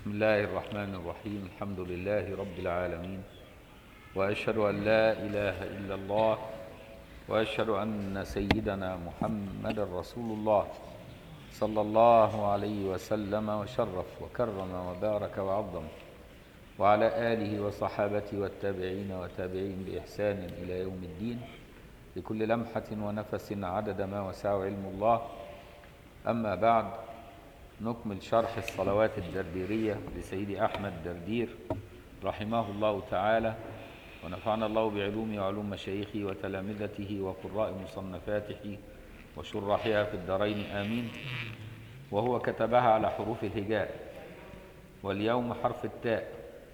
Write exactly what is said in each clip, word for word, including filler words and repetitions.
بسم الله الرحمن الرحيم. الحمد لله رب العالمين، وأشهد أن لا إله إلا الله، وأشهد أن سيدنا محمد رسول الله صلى الله عليه وسلم وشرف وكرم وبارك وعظم، وعلى آله وصحابته والتابعين وتابعين بإحسان إلى يوم الدين، لكل لمحة ونفس عدد ما وسع علم الله. أما بعد، نكمل شرح الصلوات الدرديرية لسيدي أحمد دردير رحمه الله تعالى، ونفعنا الله بعلومه وعلوم مشايخه وتلامذته وقراء مصنفاته وشراحها في الدارين آمين. وهو كتبها على حروف الهجاء، واليوم حرف التاء.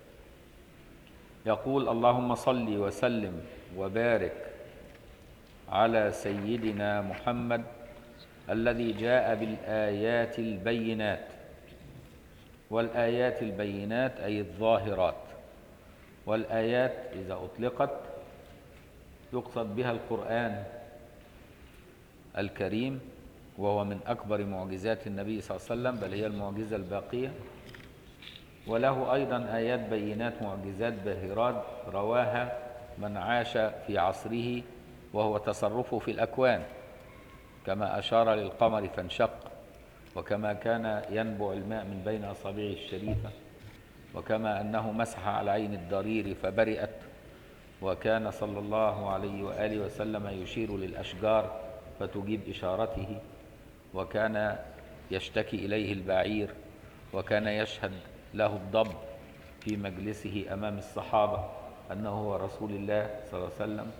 يقول: اللهم صل وسلم وبارك على سيدنا محمد الذي جاء بالآيات البينات. والآيات البينات أي الظاهرات، والآيات إذا أطلقت يقصد بها القرآن الكريم، وهو من أكبر معجزات النبي صلى الله عليه وسلم، بل هي المعجزة الباقية. وله أيضا آيات بينات معجزات باهرات رواها من عاش في عصره، وهو تصرفه في الأكوان، كما أشار للقمر فانشق، وكما كان ينبع الماء من بين أصابعه الشريفة، وكما أنه مسح على عين الضرير فبرئت، وكان صلى الله عليه وآله وسلم يشير للأشجار فتجيب إشارته، وكان يشتكي إليه البعير، وكان يشهد له الضب في مجلسه أمام الصحابة أنه هو رسول الله صلى الله عليه وسلم.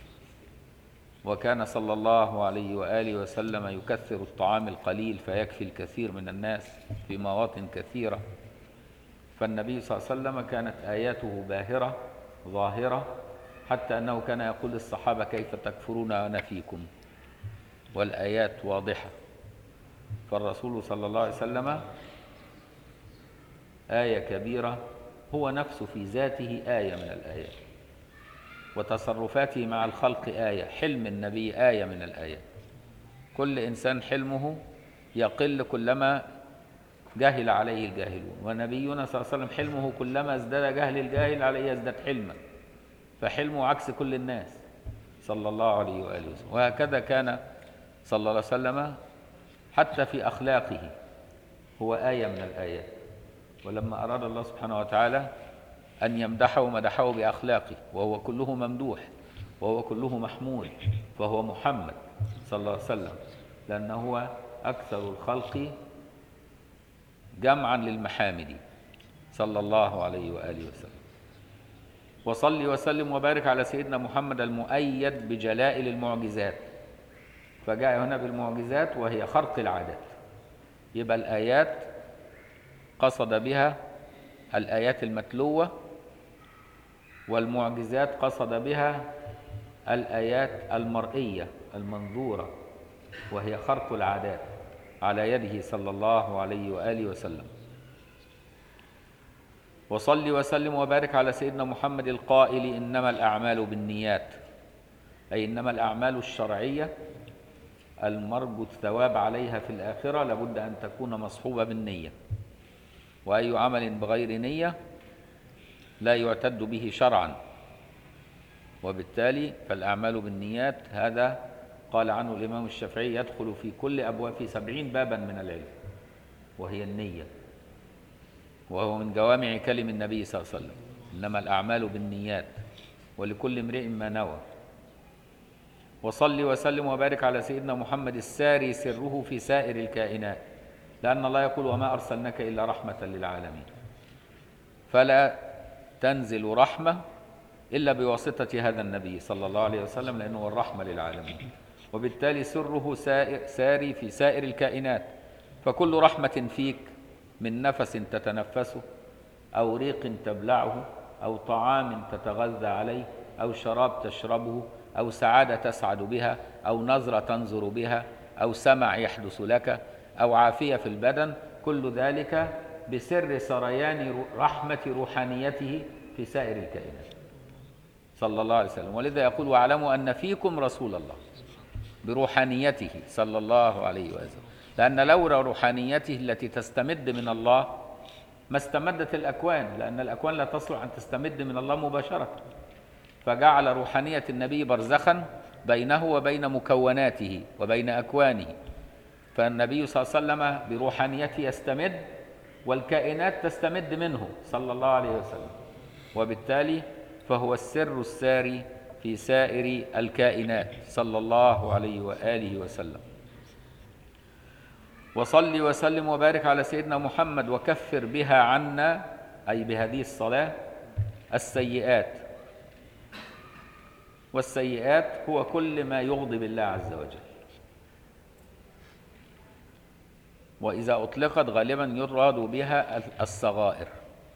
وكان صلى الله عليه وآله وسلم يكثر الطعام القليل فيكفي الكثير من الناس في مواطن كثيرة. فالنبي صلى الله عليه وسلم كانت آياته باهرة ظاهرة، حتى أنه كان يقول للصحابة: كيف تكفرون وأنا فيكم؟ والآيات واضحة. فالرسول صلى الله عليه وسلم آية كبيرة، هو نفسه في ذاته آية من الآيات، وتصرفاته مع الخلق آية، حلم النبي آية من الآيات. كل إنسان حلمه يقل كلما جهل عليه الجاهلون، ونبينا صلى الله عليه وسلم حلمه كلما ازداد جهل الجاهل عليه يزداد حلما، فحلمه عكس كل الناس صلى الله عليه وآله وسلم. وهكذا كان صلى الله عليه وسلم حتى في أخلاقه هو آية من الآيات. ولما أراد الله سبحانه وتعالى أن يمدحه مدحه بأخلاقه، وهو كله ممدوح وهو كله محمود، فهو محمد صلى الله عليه وسلم، لأنه هو أكثر الخلق جمعا للمحامد صلى الله عليه وآله وسلم. وصل وسلم وبارك على سيدنا محمد المؤيد بجلائل المعجزات. فجاء هنا بالمعجزات وهي خرق العادات، يبقى الآيات قصد بها الآيات المتلوة، والمعجزات قصد بها الآيات المرئية المنظورة، وهي خرق العادات على يده صلى الله عليه وآله وسلم. وصل وسلم وبارك على سيدنا محمد القائل: إنما الأعمال بالنيات، أي إنما الأعمال الشرعية المرجو الثواب عليها في الآخرة لابد أن تكون مصحوبة بالنية، وأي عمل بغير نية لا يعتد به شرعا. وبالتالي فالأعمال بالنيات هذا قال عنه الإمام الشافعي يدخل في كل أبواب في سبعين بابا من العلم، وهي النية، وهو من جوامع كلم النبي صلى الله عليه وسلم: إنما الأعمال بالنيات ولكل امرئ ما نوى. وصل وسلم وبارك على سيدنا محمد الساري سره في سائر الكائنات، لأن الله يقول: وما أرسلناك إلا رحمة للعالمين. فلا تنزل رحمة إلا بواسطة هذا النبي صلى الله عليه وسلم، لأنه هو الرحمة للعالمين. وبالتالي سره ساري في سائر الكائنات. فكل رحمة فيك من نفس تتنفسه، أو ريق تبلعه، أو طعام تتغذى عليه، أو شراب تشربه، أو سعادة تسعد بها، أو نظرة تنظر بها، أو سمع يحدث لك، أو عافية في البدن، كل ذلك بسر سريان رحمة روحانيته في سائر الكائنات صلى الله عليه وسلم. ولذا يقول: واعلموا أن فيكم رسول الله، بروحانيته صلى الله عليه وسلم، لأن لولا روحانيته التي تستمد من الله ما استمدت الأكوان، لأن الأكوان لا تصلح أن تستمد من الله مباشرة، فجعل روحانية النبي برزخا بينه وبين مكوناته وبين أكوانه. فالنبي صلى الله عليه وسلم بروحانيته يستمد، والكائنات تستمد منه صلى الله عليه وسلم، وبالتالي فهو السر الساري في سائر الكائنات صلى الله عليه وآله وسلم. وصل وسلم وبارك على سيدنا محمد وكفر بها عنا، أي بهذه الصلاة، السيئات. والسيئات هو كل ما يغضب الله عز وجل، وإذا أطلقت غالبا يراد بها الصغائر،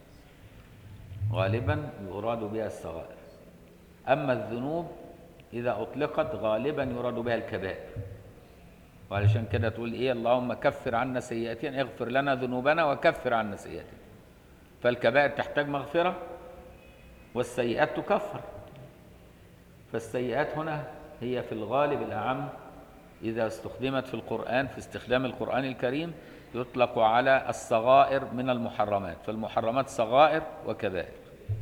غالبا يراد بها الصغائر. أما الذنوب إذا أطلقت غالبا يراد بها الكبائر، وعلشان كده تقول إيه؟ اللهم كفر عنا سيئاتنا، اغفر لنا ذنوبنا وكفر عنا سيئاتنا. فالكبائر تحتاج مغفرة والسيئات تكفر. فالسيئات هنا هي في الغالب الأعم إذا استخدمت في القرآن، في استخدام القرآن الكريم، يطلق على الصغائر من المحرمات، فالمحرمات صغائر وكبائر.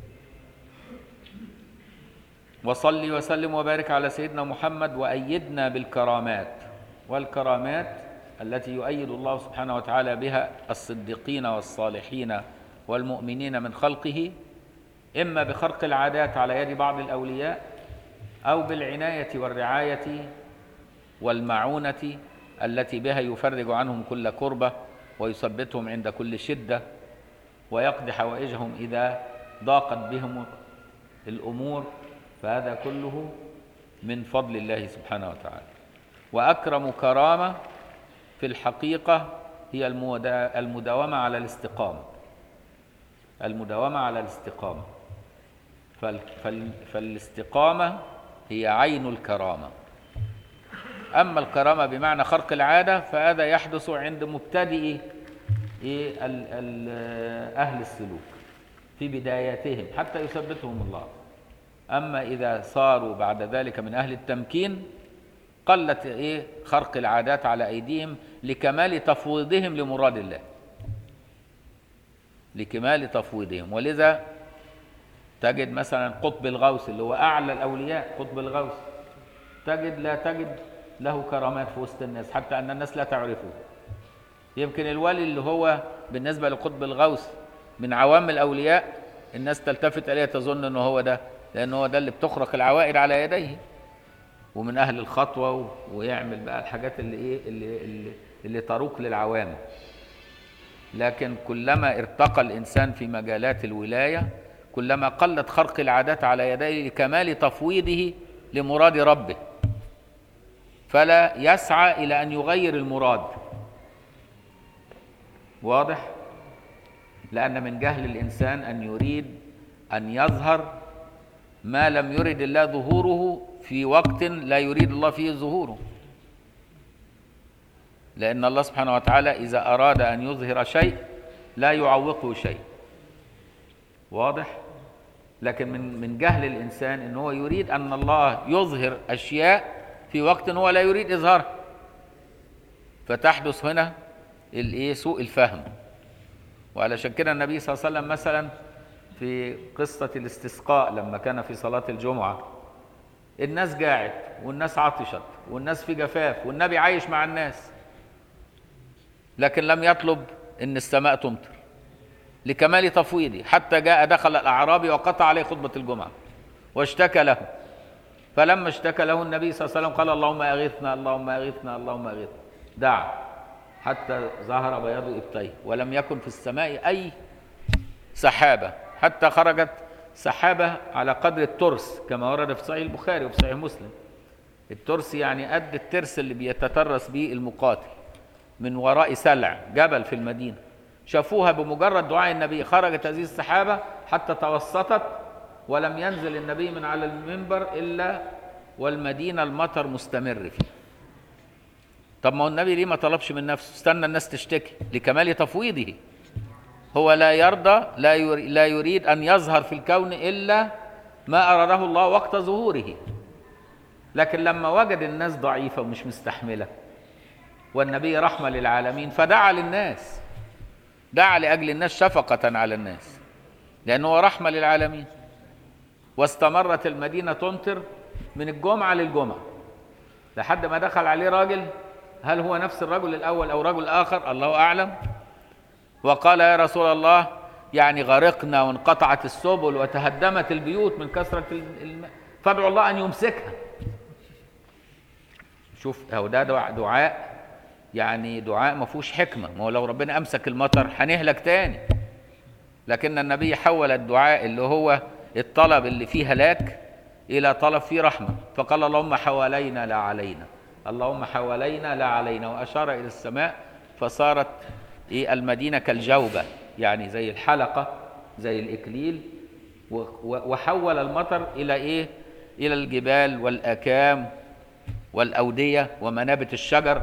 وصلي وسلم وبارك على سيدنا محمد وأيدنا بالكرامات. والكرامات التي يؤيد الله سبحانه وتعالى بها الصديقين والصالحين والمؤمنين من خلقه، إما بخرق العادات على يد بعض الأولياء، أو بالعناية والرعاية والمعونة التي بها يفرج عنهم كل كربة ويثبتهم عند كل شدة ويقضي حوائجهم إذا ضاقت بهم الأمور. فهذا كله من فضل الله سبحانه وتعالى. وأكرم كرامة في الحقيقة هي المداومة على الاستقامة، المداومة على الاستقامة. فالاستقامة هي عين الكرامة. أما الكرامة بمعنى خرق العادة فهذا يحدث عند مبتدئ أهل السلوك في بداياتهم حتى يثبتهم الله. أما إذا صاروا بعد ذلك من أهل التمكين قلت إيه خرق العادات على أيديهم لكمال تفويضهم لمراد الله، لكمال تفويضهم. ولذا تجد مثلا قطب الغوث اللي هو أعلى الأولياء، قطب الغوث، تجد لا تجد له كرامات في وسط الناس، حتى أن الناس لا تعرفه. يمكن الولي اللي هو بالنسبة لقطب الغوث من عوام الأولياء الناس تلتفت إليه تظن أنه هو ده، لأنه هو ده اللي بتخرق العوائد على يديه، ومن أهل الخطوة، ويعمل بقى الحاجات اللي إيه اللي, اللي, اللي تروق للعوام. لكن كلما ارتقى الإنسان في مجالات الولاية كلما قلت خرق العادات على يديه لكمال تفويضه لمراد ربه، فلا يسعى إلى أن يغير المراد. واضح؟ لأن من جهل الإنسان أن يريد أن يظهر ما لم يرد الله ظهوره في وقت لا يريد الله فيه ظهوره، لأن الله سبحانه وتعالى إذا أراد أن يظهر شيء لا يعوقه شيء. واضح؟ لكن من من جهل الإنسان أنه هو يريد أن الله يظهر أشياء في وقت هو لا يريد إظهارها، فتحدث هنا الإيه سوء الفهم. وعلشان كده النبي صلى الله عليه وسلم مثلا في قصة الاستسقاء لما كان في صلاة الجمعة، الناس جاعت والناس عطشت والناس في جفاف والنبي عايش مع الناس، لكن لم يطلب ان السماء تمطر لكمال تفويضه، حتى جاء دخل الأعرابي وقطع عليه خطبة الجمعة واشتكى له. فلما اشتكى له النبي صلى الله عليه وسلم قال اللهم أغثنا اللهم أغثنا اللهم أغثنا، دعا حتى ظهر بياض إبطيه ولم يكن في السماء أي سحابة، حتى خرجت سحابة على قدر الترس كما ورد في صحيح البخاري وفي صحيح مسلم. الترس يعني قد الترس اللي بيتترس به المقاتل من وراء سلع جبل في المدينة. شافوها بمجرد دعاء النبي، خرجت هذه السحابة حتى توسطت ولم ينزل النبي من على المنبر إلا والمدينة المطر مستمر فيه. طب ما هو النبي ليه ما طلبش من نفسه؟ استنى الناس تشتكي لكمال تفويضه. هو لا يرضى لا يريد أن يظهر في الكون إلا ما أراده الله وقت ظهوره. لكن لما وجد الناس ضعيفة ومش مستحملة والنبي رحمة للعالمين فدعا للناس، دعا لأجل الناس شفقة على الناس، لأنه رحمة للعالمين. واستمرت المدينة تمطر من الجمعة للجمعة لحد ما دخل عليه راجل، هل هو نفس الرجل الأول أو رجل آخر الله أعلم، وقال يا رسول الله يعني غرقنا وانقطعت السبل وتهدمت البيوت من كثرة الماء، فادعوا الله أن يمسكها. شوف هو ده دعاء، يعني دعاء ما فيهوش حكمة، ما هو لو ربنا أمسك المطر هنهلك تاني، لكن النبي حول الدعاء اللي هو الطلب اللي فيه هلاك إلى طلب فيه رحمة، فقال اللهم حوالينا لا علينا، اللهم حوالينا لا علينا، وأشار إلى السماء فصارت إيه المدينة كالجوبة، يعني زي الحلقة زي الإكليل، وحول المطر إلى إيه؟ إلى الجبال والأكام والأودية ومنابت الشجر.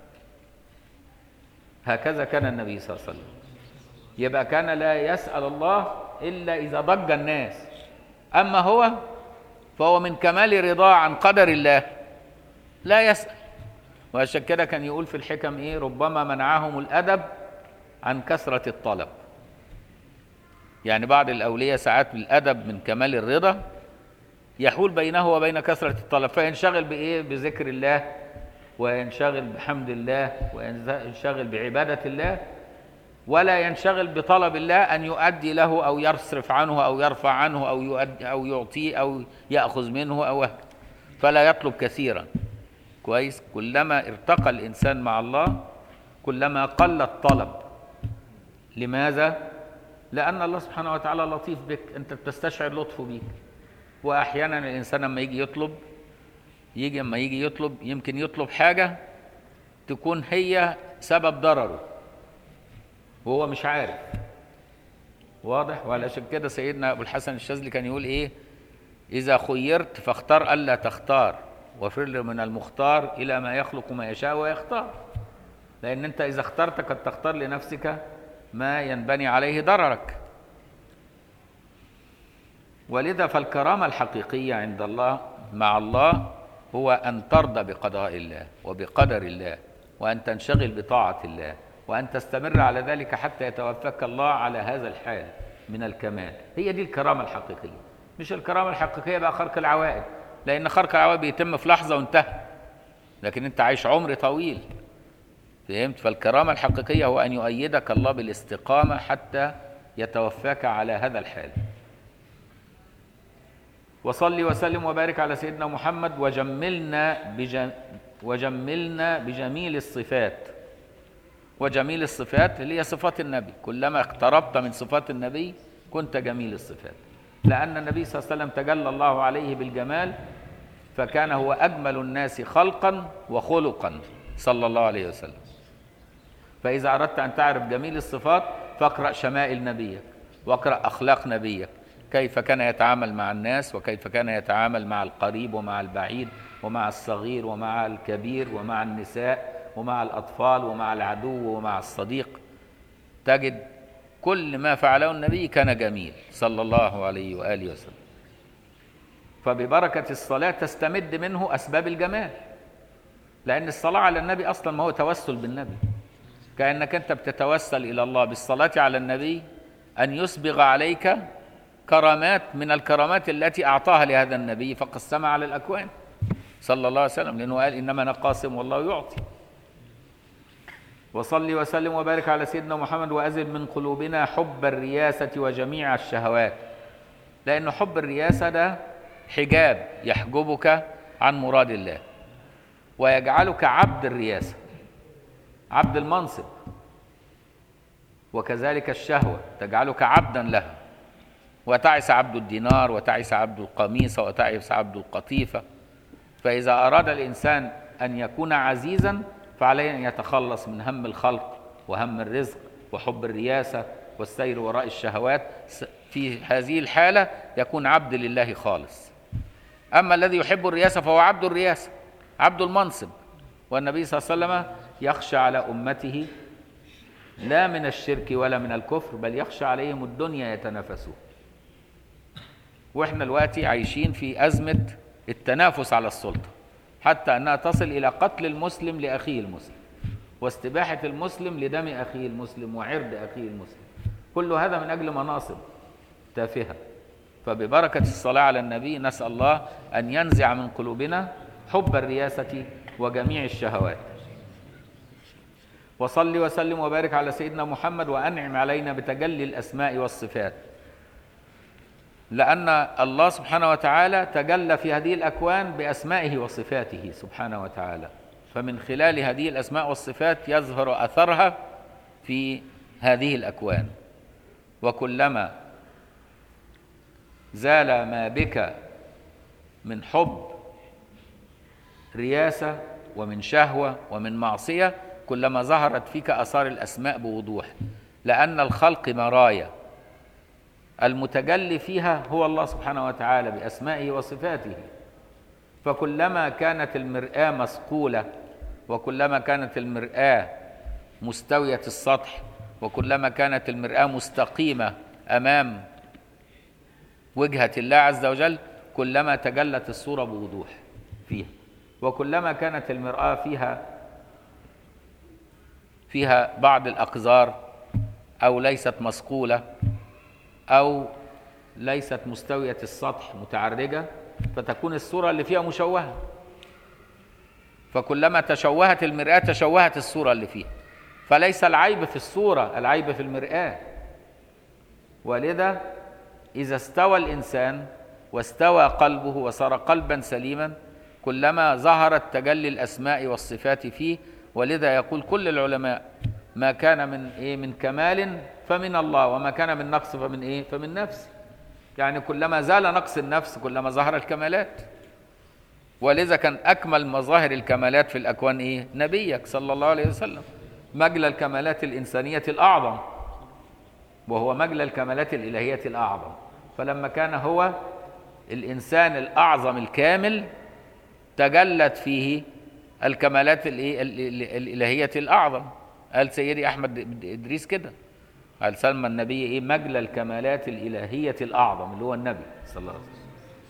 هكذا كان النبي صلى الله عليه وسلم، يبقى كان لا يسأل الله إلا إذا ضج الناس، أما هو فهو من كمال رضاه عن قدر الله لا يسأل. وعشان كده كان يقول في الحكم إيه؟ ربما منعهم الأدب عن كثرة الطلب، يعني بعض الأولياء ساعات بالأدب من كمال الرضا يحول بينه وبين كثرة الطلب، فينشغل بإيه؟ بذكر الله، وينشغل بحمد الله، وينشغل بعبادة الله، ولا ينشغل بطلب الله أن يؤدي له أو يصرف عنه أو يرفع عنه أو يؤدي أو يعطيه أو يأخذ منه أو هكذا، فلا يطلب كثيرا. كويس؟ كلما ارتقى الإنسان مع الله كلما قل الطلب. لماذا؟ لأن الله سبحانه وتعالى لطيف بك، أنت بتستشعر لطفه بيك. وأحيانا الإنسان لما يجي يطلب يجي لما يجي يطلب يمكن يطلب حاجة تكون هي سبب ضرره وهو مش عارف. واضح؟ وعلشان كده سيدنا أبو الحسن الشاذلي كان يقول إيه؟ إذا خيرت فاختار ألا تختار، وفر من المختار إلى ما يخلق ما يشاء ويختار. لأن أنت إذا اخترت قد تختار لنفسك ما ينبني عليه ضررك. ولذا فالكرامة الحقيقية عند الله مع الله هو أن ترضى بقضاء الله وبقدر الله، وأن تنشغل بطاعة الله، وأن تستمر على ذلك حتى يتوفاك الله على هذا الحال من الكمال. هي دي الكرامة الحقيقية، مش الكرامة الحقيقية بقى خرق العوائد، لأن خرق العوائد بيتم في لحظة وانتهى، لكن أنت عايش عمر طويل. فهمت؟ فالكرامة الحقيقية هو أن يؤيدك الله بالاستقامة حتى يتوفاك على هذا الحال. وصلي وسلم وبارك على سيدنا محمد وجملنا بجم وجملنا بجميل الصفات. وجميل الصفات اللي هي صفات النبي، كلما اقتربت من صفات النبي كنت جميل الصفات، لأن النبي صلى الله عليه وسلم تجلى الله عليه بالجمال، فكان هو أجمل الناس خلقا وخلقا صلى الله عليه وسلم. فإذا أردت أن تعرف جميل الصفات فاقرأ شمائل نبيك، واقرأ أخلاق نبيك، كيف كان يتعامل مع الناس، وكيف كان يتعامل مع القريب ومع البعيد ومع الصغير ومع الكبير ومع النساء ومع الأطفال ومع العدو ومع الصديق. تجد كل ما فعله النبي كان جميل صلى الله عليه وآله وسلم. فببركة الصلاة تستمد منه أسباب الجمال، لأن الصلاة على النبي أصلا ما هو توسل بالنبي، كأنك أنت بتتوسل إلى الله بالصلاة على النبي أن يسبغ عليك كرامات من الكرامات التي أعطاها لهذا النبي فقسمها على الأكوان صلى الله عليه وسلم، لأنه قال إنما أنا قاسم والله يعطي. وصلي وسلم وبارك على سيدنا محمد وأزل من قلوبنا حب الرياسة وجميع الشهوات، لأن حب الرياسة ده حجاب يحجبك عن مراد الله ويجعلك عبد الرياسة، عبد المنصب، وكذلك الشهوة تجعلك عبدا لها، وتعس عبد الدينار وتعس عبد القميصة وتعس عبد القطيفة. فإذا أراد الإنسان أن يكون عزيزا فعليه أن يتخلص من هم الخلق وهم الرزق وحب الرياسة والسير وراء الشهوات. في هذه الحالة يكون عبد لله خالص. أما الذي يحب الرياسة فهو عبد الرياسة، عبد المنصب. والنبي صلى الله عليه وسلم يخشى على أمته لا من الشرك ولا من الكفر، بل يخشى عليهم الدنيا يتنافسون. وإحنا دلوقتي عايشين في أزمة التنافس على السلطة، حتى أنها تصل إلى قتل المسلم لأخيه المسلم، واستباحة المسلم لدم أخيه المسلم وعرض أخيه المسلم، كل هذا من أجل مناصب تافهة. فببركة الصلاة على النبي نسأل الله أن ينزع من قلوبنا حب الرياسة وجميع الشهوات. وصل وسلم وبارك على سيدنا محمد وأنعم علينا بتجلي الأسماء والصفات، لأن الله سبحانه وتعالى تجلى في هذه الأكوان بأسمائه وصفاته سبحانه وتعالى، فمن خلال هذه الأسماء والصفات يظهر أثرها في هذه الأكوان. وكلما زال ما بك من حب رياسة ومن شهوة ومن معصية كلما ظهرت فيك آثار الأسماء بوضوح، لأن الخلق مرايا، المتجلي فيها هو الله سبحانه وتعالى بأسمائه وصفاته. فكلما كانت المرآة مصقولة، وكلما كانت المرآة مستوية السطح، وكلما كانت المرآة مستقيمة أمام وجهة الله عز وجل، كلما تجلت الصورة بوضوح فيها. وكلما كانت المرآة فيها فيها بعض الأقذار أو ليست مصقولة أو ليست مستوية السطح متعرجة، فتكون الصورة اللي فيها مشوهة. فكلما تشوهت المرآة تشوهت الصورة اللي فيها، فليس العيب في الصورة، العيب في المرآة. ولذا إذا استوى الإنسان واستوى قلبه وصار قلبا سليما كلما ظهرت تجلي الأسماء والصفات فيه. ولذا يقول كل العلماء ما كان من إيه من كمال فمن الله، وما كان من نقص فمن إيه فمن نفس. يعني كلما زال نقص النفس كلما ظهر الكمالات. ولذا كان أكمل مظاهر الكمالات في الأكوان إيه؟ نبيك صلى الله عليه وسلم، مجلى الكمالات الإنسانية الأعظم، وهو مجلى الكمالات الإلهية الأعظم. فلما كان هو الإنسان الأعظم الكامل تجلت فيه الكمالات الإلهية الأعظم. قال سيدي أحمد إدريس كده، قال سلم النبي إيه مجلى الكمالات الإلهية الأعظم اللي هو النبي صلى الله عليه وسلم.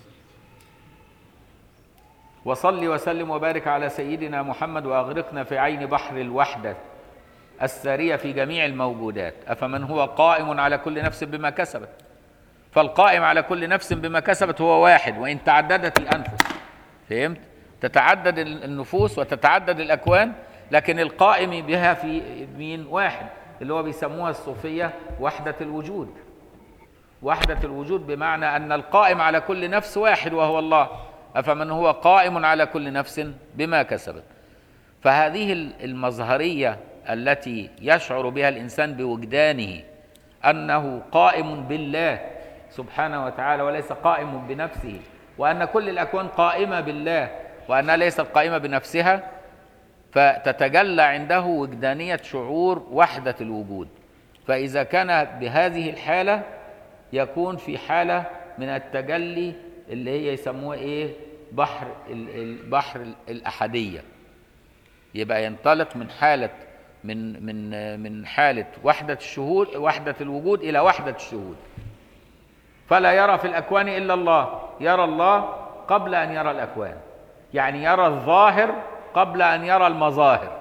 وصل وسلم وبارك على سيدنا محمد وأغرقنا في عين بحر الوحدة السارية في جميع الموجودات. أفمن هو قائم على كل نفس بما كسبت، فالقائم على كل نفس بما كسبت هو واحد وإن تعددت الأنفس. فهمت؟ تتعدد النفوس وتتعدد الأكوان، لكن القائم بها في مين؟ واحد، اللي هو بيسموها الصوفية وحدة الوجود. وحدة الوجود بمعنى أن القائم على كل نفس واحد وهو الله. أفمن هو قائم على كل نفس بما كسبت. فهذه المظهرية التي يشعر بها الإنسان بوجدانه أنه قائم بالله سبحانه وتعالى وليس قائم بنفسه، وأن كل الأكوان قائمة بالله وأنها ليست قائمة بنفسها، فتتجلى عنده وجدانية شعور وحدة الوجود. فإذا كان بهذه الحالة يكون في حالة من التجلي اللي هي يسموها إيه؟ بحر البحر الأحدية. يبقى ينطلق من حالة من من من حالة وحدة الشهود وحدة الوجود إلى وحدة الشهود. فلا يرى في الأكوان إلا الله، يرى الله قبل أن يرى الأكوان، يعني يرى الظاهر قبل أن يرى المظاهر.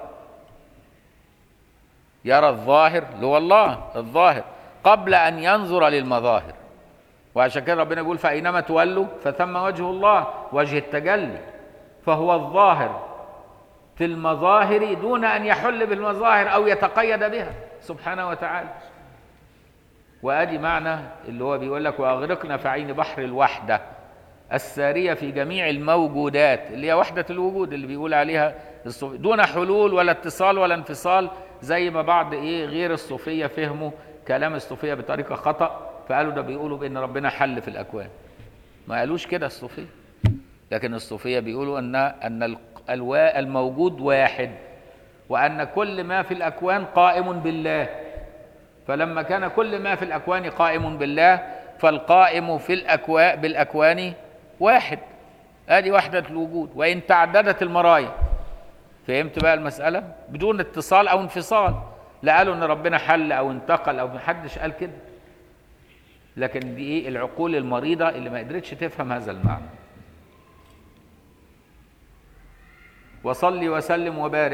يرى الظاهر اللي هو الله الظاهر قبل أن ينظر للمظاهر. وعشان كده ربنا يقول فأينما تولوا فثم وجه الله، وجه التجلي، فهو الظاهر في المظاهر دون أن يحل بالمظاهر أو يتقيد بها سبحانه وتعالى. وأدي معنى اللي هو بيقول لك وأغرقنا في عين بحر الوحدة السارية في جميع الموجودات، اللي هي وحدة الوجود اللي بيقول عليها الصوفية، دون حلول ولا اتصال ولا انفصال، زي ما بعض إيه غير الصوفية فهموا كلام الصوفية بطريقة خطأ، فقالوا ده بيقولوا بأن ربنا حل في الأكوان. ما قالوش كده الصوفية، لكن الصوفية بيقولوا أن أن الموجود واحد، وأن كل ما في الأكوان قائم بالله. فلما كان كل ما في الأكوان قائم بالله فالقائم في الأكوان بالأكوان واحد. هذه وحدة الوجود وإن تعددت المرايا. فهمت بقى المسألة؟ بدون اتصال أو انفصال. لا قالوا أن ربنا حل أو انتقل أو محدش قال كده، لكن دي إيه العقول المريضة اللي ما قدرتش تفهم هذا المعنى. وصلي وسلم وبارك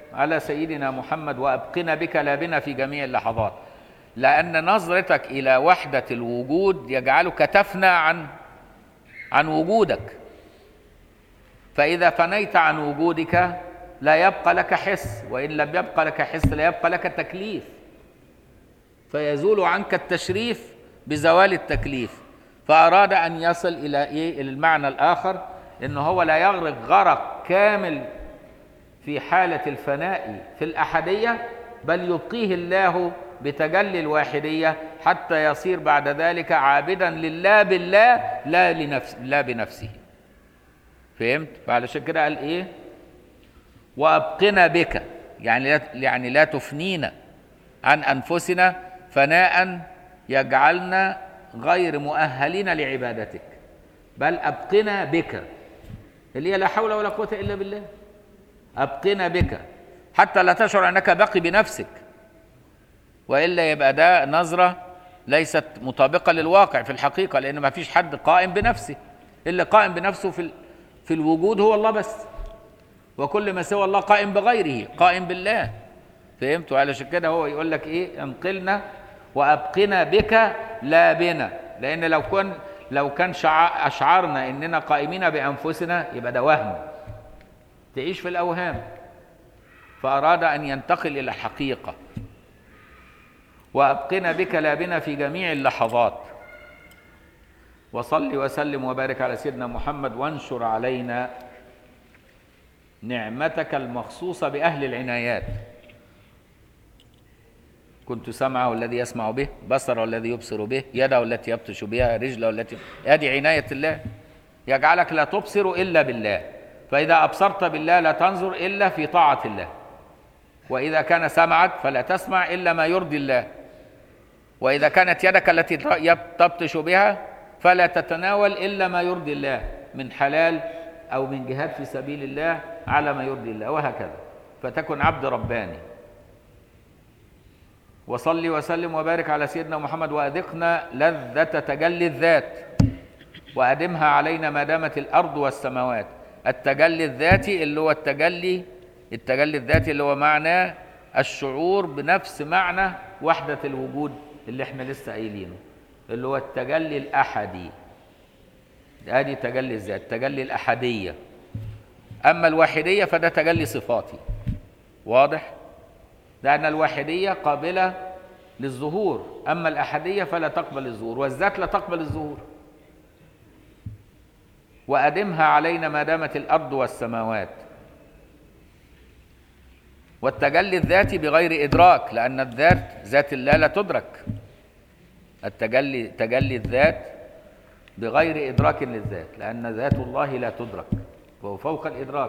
على سيدنا محمد وأبقنا بك لا بنا في جميع اللحظات، لأن نظرتك إلى وحدة الوجود يجعلك تفنى عن عن وجودك، فإذا فنيت عن وجودك لا يبقى لك حس، وإن لم يبقى لك حس لا يبقى لك تكليف، فيزول عنك التشريف بزوال التكليف. فأراد أن يصل إلى إيه؟ إلى المعنى الآخر، إنه هو لا يغرق غرق كامل في حالة الفناء في الأحدية، بل يبقيه الله بتجلي الواحدية حتى يصير بعد ذلك عابدا لله بالله لا لنفس لا بنفسه. فهمت؟ فعلشان كده قال إيه؟ وأبقنا بك، يعني لا يعني لا تفنينا عن أنفسنا فناء يجعلنا غير مؤهلين لعبادتك، بل أبقنا بك اللي هي لا حول ولا قوة إلا بالله. أبقنا بك حتى لا تشعر أنك باقي بنفسك، وإلا يبقى ده نظرة ليست مطابقة للواقع في الحقيقة، لأن ما فيش حد قائم بنفسه، اللي قائم بنفسه في في الوجود هو الله بس، وكل ما سوى الله قائم بغيره، قائم بالله. فهمتوا؟ علشان كده هو يقول لك إيه؟ انقلنا وأبقنا بك لا بنا، لأن لو كان لو كان أشعرنا إننا قائمين بأنفسنا يبقى ده وهم، تعيش في الأوهام. فأراد أن ينتقل إلى الحقيقة. وأبقنا بك لا بنا في جميع اللحظات، وصل وسلم وبارك على سيدنا محمد، وانشر علينا نعمتك المخصوصة بأهل العنايات. كنت سمعه الذي يسمع به، بصره الذي يبصر به، يده التي يبطش بها، رجله التي، هذه عناية الله، يجعلك لا تبصر إلا بالله، فإذا أبصرت بالله لا تنظر إلا في طاعة الله، وإذا كان سمعك فلا تسمع إلا ما يرضي الله، وإذا كانت يدك التي تبطش بها فلا تتناول إلا ما يرضي الله من حلال أو من جهاد في سبيل الله على ما يرضي الله، وهكذا، فتكن عبد رباني. وصل وسلم وبارك على سيدنا محمد، وأذقنا لذة تجلي الذات، وأدمها علينا ما دامت الأرض والسماوات. التجلي الذاتي اللي هو التجلي التجلي الذاتي اللي هو معناه الشعور بنفس معنى وحدة الوجود اللي احنا لسه قايلينه، اللي هو التجلي الأحدي. ادي تجلي الذات، تجلي الأحدية. أما الواحدية فده تجلي صفاتي، واضح؟ لأن الواحدية قابلة للظهور، أما الأحدية فلا تقبل الظهور، والذات لا تقبل الظهور. وأدمها علينا ما دامت الأرض والسماوات. والتجلي الذاتي بغير إدراك، لأن الذات ذات الله لا تدرك. التجلي تجلي الذات بغير إدراك للذات، لأن ذات الله لا تدرك وهو فوق الإدراك.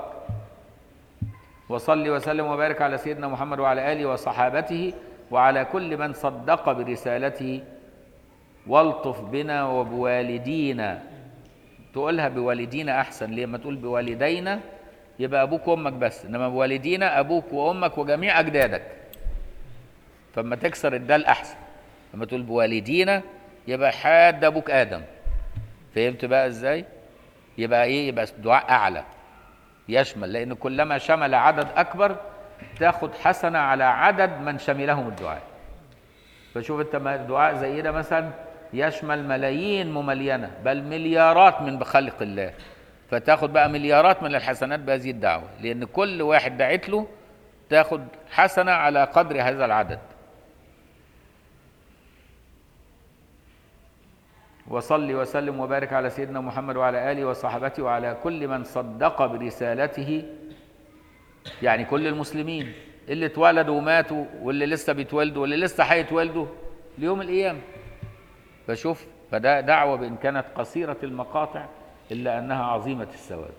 وصل وسلم وبارك على سيدنا محمد وعلى آله وصحابته وعلى كل من صدق برسالته، والطف بنا وبوالدينا. تقولها بوالدينا أحسن، ليه؟ ما تقول بوالدينا يبقى أبوك وأمك بس، إنما بوالدينا أبوك وأمك وجميع أجدادك، فما تكسر الدال أحسن. لما تقول بوالدينا يبقى حاد أبوك آدم. فهمت بقى إزاي؟ يبقى إيه؟ يبقى دعاء أعلى يشمل، لأن كلما شمل عدد أكبر تاخد حسنة على عدد من شملهم الدعاء. فشوف أنت دعاء زي ده مثلا يشمل ملايين مملينة، بل مليارات من بخلق الله، فتاخد بقى مليارات من الحسنات بهذه الدعوة، لأن كل واحد دعيت له تاخد حسنة على قدر هذا العدد. وصل وسلم وبارك على سيدنا محمد وعلى آله وصحبته وعلى كل من صدق برسالته، يعني كل المسلمين اللي اتولدوا وماتوا واللي لسه بيتولدوا واللي لسه هيتولدوا ليوم القيامة. فشوف، فده دعوة بإن كانت قصيرة المقاطع إلا أنها عظيمة الثواب.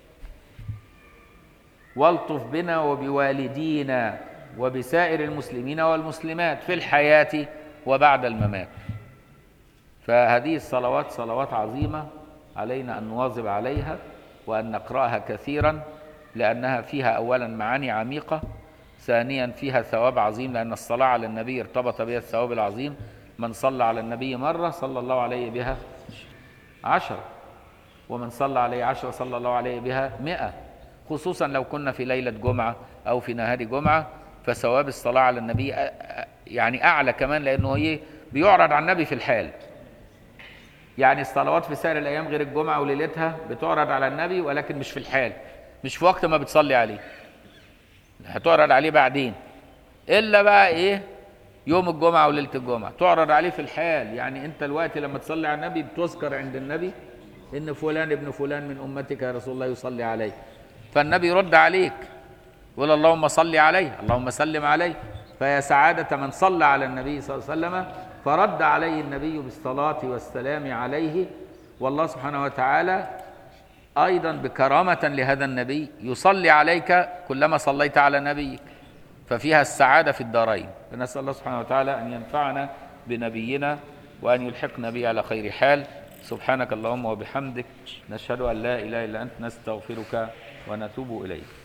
والطف بنا وبوالدينا وبسائر المسلمين والمسلمات في الحياة وبعد الممات. فهذه الصلوات صلوات عظيمة علينا أن نواظب عليها وأن نقرأها كثيرا، لأنها فيها أولا معاني عميقة، ثانيا فيها ثواب عظيم، لأن الصلاة على النبي ارتبط بها الثواب العظيم. من صلى على النبي مرة صلى الله عليه بها عشرة، ومن صلى عليه عشرة صلى الله عليه بها مئة. خصوصا لو كنا في ليلة جمعة أو في نهار جمعة، فثواب الصلاة على النبي يعني أعلى كمان، لأنه إيه بيعرض على النبي في الحال. يعني الصلوات في سائر الأيام غير الجمعة وليلتها بتعرض على النبي، ولكن مش في الحال، مش في وقت ما بتصلي عليه، هتعرض عليه بعدين. إلا بقى إيه يوم الجمعة وليلة الجمعة تعرض عليه في الحال. يعني أنت الوقت لما تصلي على النبي بتذكر عند النبي إن فلان ابن فلان من أمتك يا رسول الله يصلي عليه، فالنبي يرد عليك يقول اللهم صل عليه، اللهم سلم عليه. فيا سعادة من صلى على النبي صلى الله عليه وسلم فرد عليه النبي بالصلاة والسلام عليه. والله سبحانه وتعالى أيضا بكرامة لهذا النبي يصلي عليك كلما صليت على نبيك، ففيها السعادة في الدارين. فنسأل الله سبحانه وتعالى أن ينفعنا بنبينا وأن يلحقنا به على خير حال. سبحانك اللهم وبحمدك، نشهد أن لا إله إلا أنت، نستغفرك ونتوب إليك.